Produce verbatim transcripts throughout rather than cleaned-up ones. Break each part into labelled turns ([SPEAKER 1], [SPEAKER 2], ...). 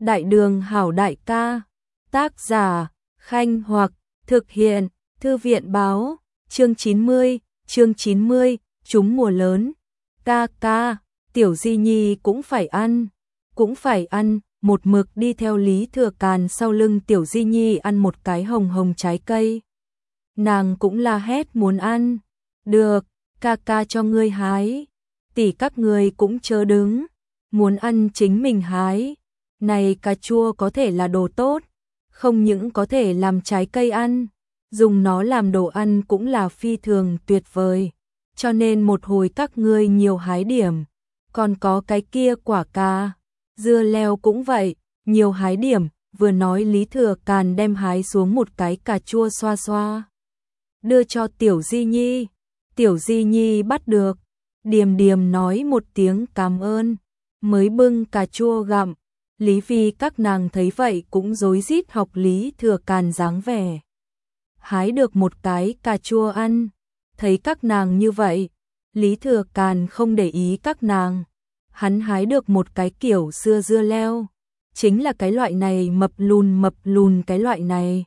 [SPEAKER 1] Đại đường hảo đại ca. Tác giả, Khanh Hoặc, thực hiện, Thư viện báo, chương chín mươi, chương chín mươi, trúng mùa lớn. Ca ca, Tiểu Di Nhi cũng phải ăn, cũng phải ăn, một mực đi theo Lý Thừa Càn sau lưng Tiểu Di Nhi ăn một cái hồng hồng trái cây. Nàng cũng la hét muốn ăn. Được, ca ca cho ngươi hái. Tỷ các ngươi cũng chớ đứng, muốn ăn chính mình hái. Này cà chua có thể là đồ tốt, không những có thể làm trái cây ăn, dùng nó làm đồ ăn cũng là phi thường tuyệt vời. Cho nên một hồi các ngươi nhiều hái điểm. Còn có cái kia quả cà, dưa leo cũng vậy, nhiều hái điểm. Vừa nói Lý Thừa Càn đem hái xuống một cái cà chua xoa xoa, đưa cho Tiểu Di Nhi. Tiểu Di Nhi bắt được, điềm điềm nói một tiếng cảm ơn, mới bưng cà chua gặm. Lý Phi các nàng thấy vậy cũng rối rít học Lý Thừa Càn dáng vẻ. Hái được một cái cà chua ăn, thấy các nàng như vậy, Lý Thừa Càn không để ý các nàng. Hắn hái được một cái kiểu xưa dưa leo, chính là cái loại này mập lùn mập lùn cái loại này.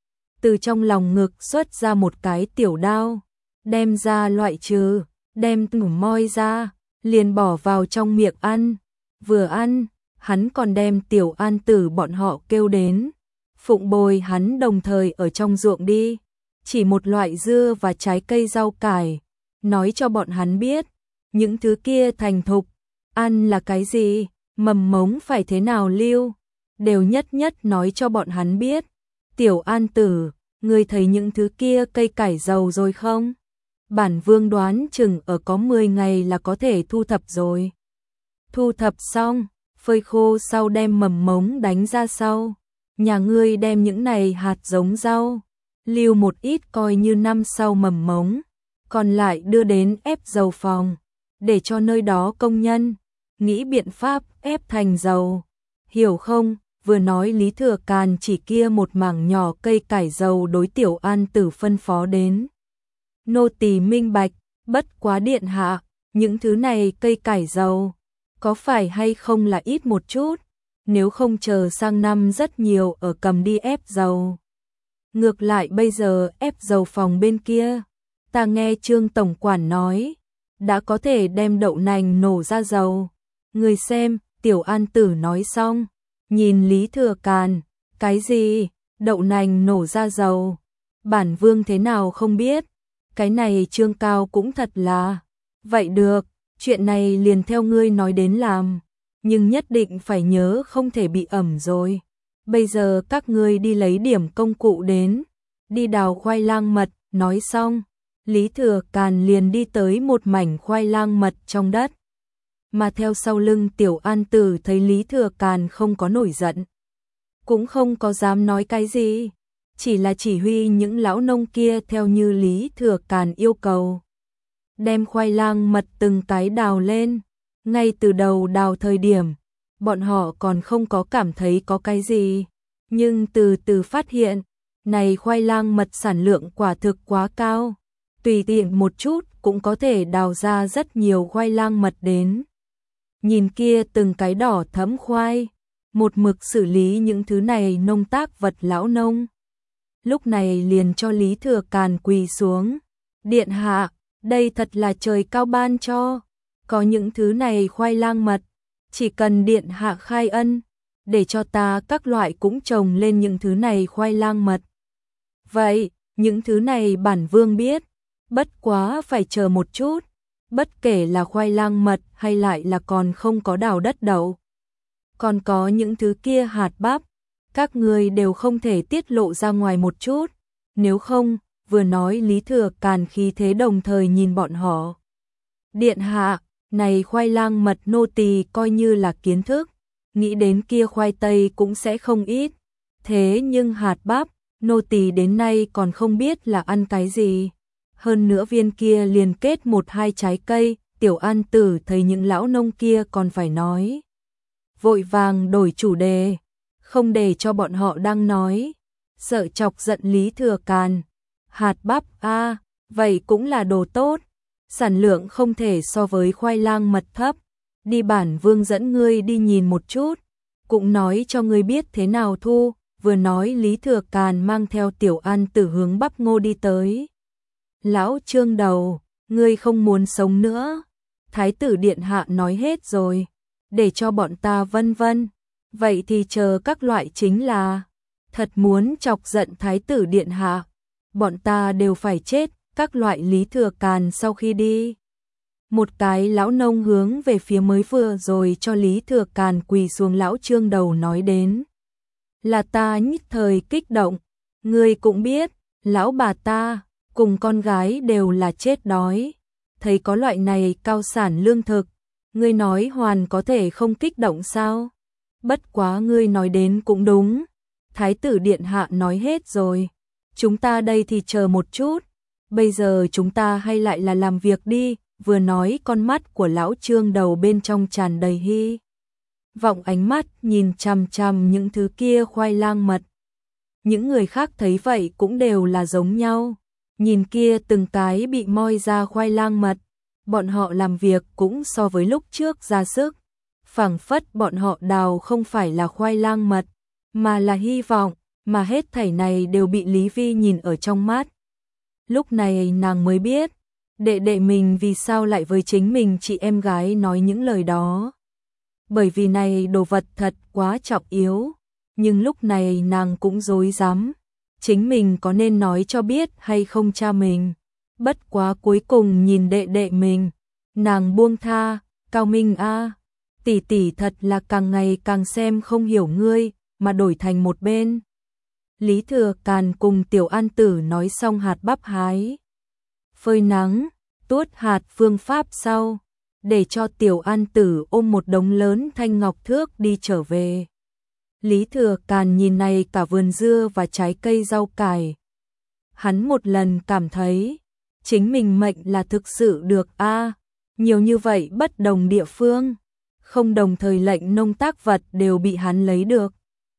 [SPEAKER 1] Từ trong lòng ngực xuất ra một cái tiểu đao, đem ra loại trừ, đem ngủ moi ra, liền bỏ vào trong miệng ăn. Vừa ăn, hắn còn đem Tiểu An Tử bọn họ kêu đến, phụng bồi hắn đồng thời ở trong ruộng đi, chỉ một loại dưa và trái cây rau cải, nói cho bọn hắn biết, những thứ kia thành thục, ăn là cái gì, mầm mống phải thế nào lưu, đều nhất nhất nói cho bọn hắn biết. Tiểu An Tử, ngươi thấy những thứ kia cây cải dầu rồi không? Bản vương đoán chừng ở có mười ngày là có thể thu thập rồi. Thu thập xong, phơi khô sau đem mầm mống đánh ra sau. Nhà ngươi đem những này hạt giống rau, lưu một ít coi như năm sau mầm mống, còn lại đưa đến ép dầu phòng, để cho nơi đó công nhân nghĩ biện pháp ép thành dầu. Hiểu không? Vừa nói Lý Thừa Càn chỉ kia một mảng nhỏ cây cải dầu đối Tiểu An Tử phân phó đến. Nô tỳ minh bạch, bất quá điện hạ, những thứ này cây cải dầu, có phải hay không là ít một chút, nếu không chờ sang năm rất nhiều ở cầm đi ép dầu. Ngược lại bây giờ ép dầu phòng bên kia, ta nghe Trương Tổng Quản nói, đã có thể đem đậu nành nổ ra dầu. Người xem, Tiểu An Tử nói xong, nhìn Lý Thừa Càn, cái gì, đậu nành nổ ra dầu, bản vương thế nào không biết, cái này Trương Cao cũng thật là, vậy được, chuyện này liền theo ngươi nói đến làm, nhưng nhất định phải nhớ không thể bị ẩm rồi. Bây giờ các ngươi đi lấy điểm công cụ đến, đi đào khoai lang mật. Nói xong, Lý Thừa Càn liền đi tới một mảnh khoai lang mật trong đất. Mà theo sau lưng Tiểu An Tử thấy Lý Thừa Càn không có nổi giận, cũng không có dám nói cái gì, chỉ là chỉ huy những lão nông kia theo như Lý Thừa Càn yêu cầu, đem khoai lang mật từng cái đào lên. Ngay từ đầu đào thời điểm, bọn họ còn không có cảm thấy có cái gì, nhưng từ từ phát hiện, này khoai lang mật sản lượng quả thực quá cao, tùy tiện một chút cũng có thể đào ra rất nhiều khoai lang mật đến. Nhìn kia từng cái đỏ thẫm khoai, một mực xử lý những thứ này nông tác vật lão nông. Lúc này liền cho Lý Thừa Càn quỳ xuống. Điện hạ, đây thật là trời cao ban cho, có những thứ này khoai lang mật, chỉ cần điện hạ khai ân, để cho ta các loại cũng trồng lên những thứ này khoai lang mật. Vậy, những thứ này bản vương biết, bất quá phải chờ một chút, bất kể là khoai lang mật hay lại là còn không có đào đất đậu. Còn có những thứ kia hạt bắp, các người đều không thể tiết lộ ra ngoài một chút, nếu không, vừa nói Lý Thừa Càn khí thế đồng thời nhìn bọn họ. Điện hạ, này khoai lang mật nô tỳ coi như là kiến thức, nghĩ đến kia khoai tây cũng sẽ không ít, thế nhưng hạt bắp, nô tỳ đến nay còn không biết là ăn cái gì. Hơn nữa viên kia liền kết một hai trái cây. Tiểu An Tử thấy những lão nông kia còn phải nói, vội vàng đổi chủ đề, không để cho bọn họ đang nói, sợ chọc giận Lý Thừa Càn. Hạt bắp a, à, vậy cũng là đồ tốt, sản lượng không thể so với khoai lang mật thấp, đi bản vương dẫn ngươi đi nhìn một chút. cũng nói cho ngươi biết thế nào thu, vừa nói Lý Thừa Càn mang theo Tiểu An Tử hướng Bắp Ngô đi tới. Lão Trương đầu, ngươi không muốn sống nữa. Thái tử điện hạ nói hết rồi, để cho bọn ta vân vân. Vậy thì chờ các loại chính là, thật muốn chọc giận Thái tử điện hạ, bọn ta đều phải chết. Các loại Lý Thừa Càn sau khi đi, một cái lão nông hướng về phía mới vừa rồi cho Lý Thừa Càn quỳ xuống lão Trương đầu nói đến. Là ta nhất thời kích động, ngươi cũng biết, lão bà ta, cùng con gái đều là chết đói. Thấy có loại này cao sản lương thực, ngươi nói hoàn có thể không kích động sao? Bất quá ngươi nói đến cũng đúng, Thái tử điện hạ nói hết rồi, chúng ta đây thì chờ một chút, bây giờ chúng ta hay lại là làm việc đi. Vừa nói con mắt của lão Trương đầu bên trong tràn đầy hy vọng, ánh mắt nhìn chằm chằm những thứ kia khoai lang mật. Những người khác thấy vậy cũng đều là giống nhau, nhìn kia từng cái bị moi ra khoai lang mật, bọn họ làm việc cũng so với lúc trước ra sức, phảng phất bọn họ đào không phải là khoai lang mật, mà là hy vọng, mà hết thảy này đều bị Lý Vi nhìn ở trong mắt. Lúc này nàng mới biết, đệ đệ mình vì sao lại với chính mình chị em gái nói những lời đó. Bởi vì này đồ vật thật quá trọng yếu, nhưng lúc này nàng cũng rối rắm, chính mình có nên nói cho biết hay không cha mình. Bất quá cuối cùng nhìn đệ đệ mình, nàng buông tha, Cao Minh a, tỷ tỷ thật là càng ngày càng xem không hiểu ngươi, mà đổi thành một bên. Lý Thừa Càn cùng Tiểu An Tử nói xong hạt bắp hái, phơi nắng, tuốt hạt phương pháp sau, để cho Tiểu An Tử ôm một đống lớn thanh ngọc thước đi trở về. Lý Thừa Càn nhìn này cả vườn dưa và trái cây rau cải. Hắn một lần cảm thấy, chính mình mệnh là thực sự được a, nhiều như vậy bất đồng địa phương, không đồng thời lệnh nông tác vật đều bị hắn lấy được.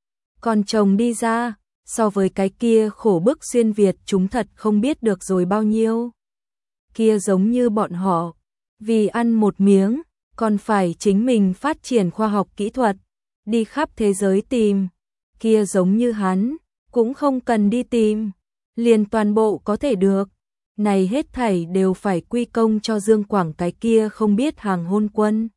[SPEAKER 1] Còn chồng đi ra, so với cái kia khổ bức xuyên Việt chúng thật không biết được rồi bao nhiêu. Kia giống như bọn họ, vì ăn một miếng, còn phải chính mình phát triển khoa học kỹ thuật, đi khắp thế giới tìm. Kia giống như hắn, cũng không cần đi tìm, liền toàn bộ có thể được. Này hết thảy đều phải quy công cho Dương Quảng cái kia không biết hàng hôn quân.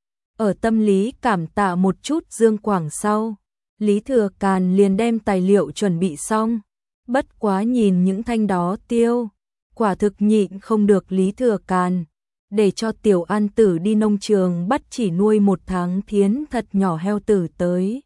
[SPEAKER 1] Ở tâm lý cảm tạ một chút Dương Quảng sau, Lý Thừa Càn liền đem tài liệu chuẩn bị xong. Bất quá nhìn những thanh đó tiêu, quả thực nhịn không được Lý Thừa Càn, để cho Tiểu An Tử đi nông trường bắt chỉ nuôi một tháng thiến thật nhỏ heo tử tới.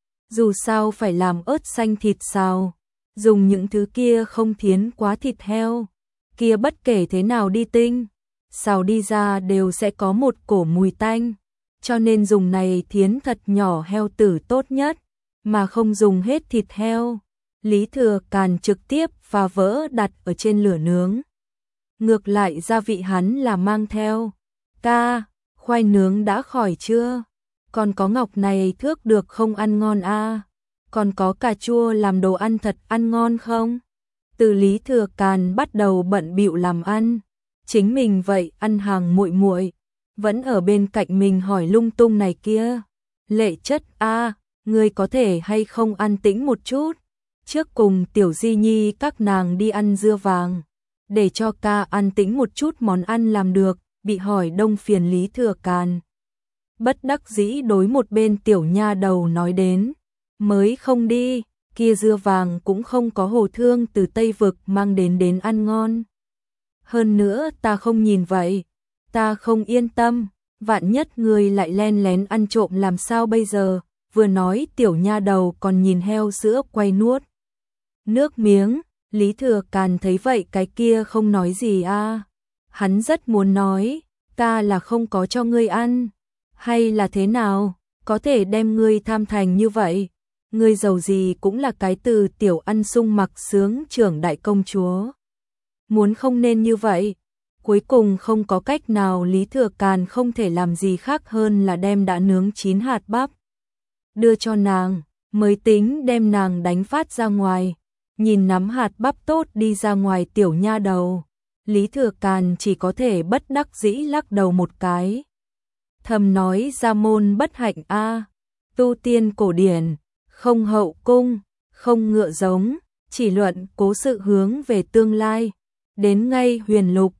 [SPEAKER 1] Dù sao phải làm ớt xanh thịt xào, dùng những thứ kia không thiến quá thịt heo, kia bất kể thế nào đi tinh, xào đi ra đều sẽ có một cổ mùi tanh, cho nên dùng này thiến thật nhỏ heo tử tốt nhất, mà không dùng hết thịt heo. Lý Thừa Càn trực tiếp phá vỡ đặt ở trên lửa nướng. Ngược lại gia vị hắn là mang theo. Ca, khoai nướng đã khỏi chưa? Còn có ngọc này thước được không ăn ngon a? À? Còn có cà chua làm đồ ăn thật ăn ngon không? Từ Lý Thừa Càn bắt đầu bận bịu làm ăn, chính mình vậy ăn hàng muội muội, vẫn ở bên cạnh mình hỏi lung tung này kia. Lệ Chất a, à, ngươi có thể hay không an tĩnh một chút? Trước cùng Tiểu Di Nhi các nàng đi ăn dưa vàng, để cho ca an tĩnh một chút món ăn làm được, bị hỏi đông phiền Lý Thừa Càn. Bất đắc dĩ đối một bên tiểu nha đầu nói đến, mới không đi, kia dưa vàng cũng không có hồ thương từ Tây Vực mang đến đến ăn ngon. Hơn nữa ta không nhìn vậy, ta không yên tâm, vạn nhất người lại len lén ăn trộm làm sao bây giờ, vừa nói tiểu nha đầu còn nhìn heo sữa quay nuốt nước miếng. Lý Thừa Càn thấy vậy cái kia không nói gì a, à. Hắn rất muốn nói, ta là không có cho ngươi ăn, hay là thế nào, có thể đem ngươi tham thành như vậy, ngươi giàu gì cũng là cái từ tiểu ăn sung mặc sướng trưởng đại công chúa. Muốn không nên như vậy, cuối cùng không có cách nào Lý Thừa Càn không thể làm gì khác hơn là đem đã nướng chín hạt bắp, đưa cho nàng, mới tính đem nàng đánh phát ra ngoài. Nhìn nắm hạt bắp tốt đi ra ngoài tiểu nha đầu, Lý Thừa Càn chỉ có thể bất đắc dĩ lắc đầu một cái. Thầm nói ra môn bất hạnh a, tu tiên cổ điển, không hậu cung, không ngựa giống, chỉ luận cố sự hướng về tương lai. Đến ngay huyền lục,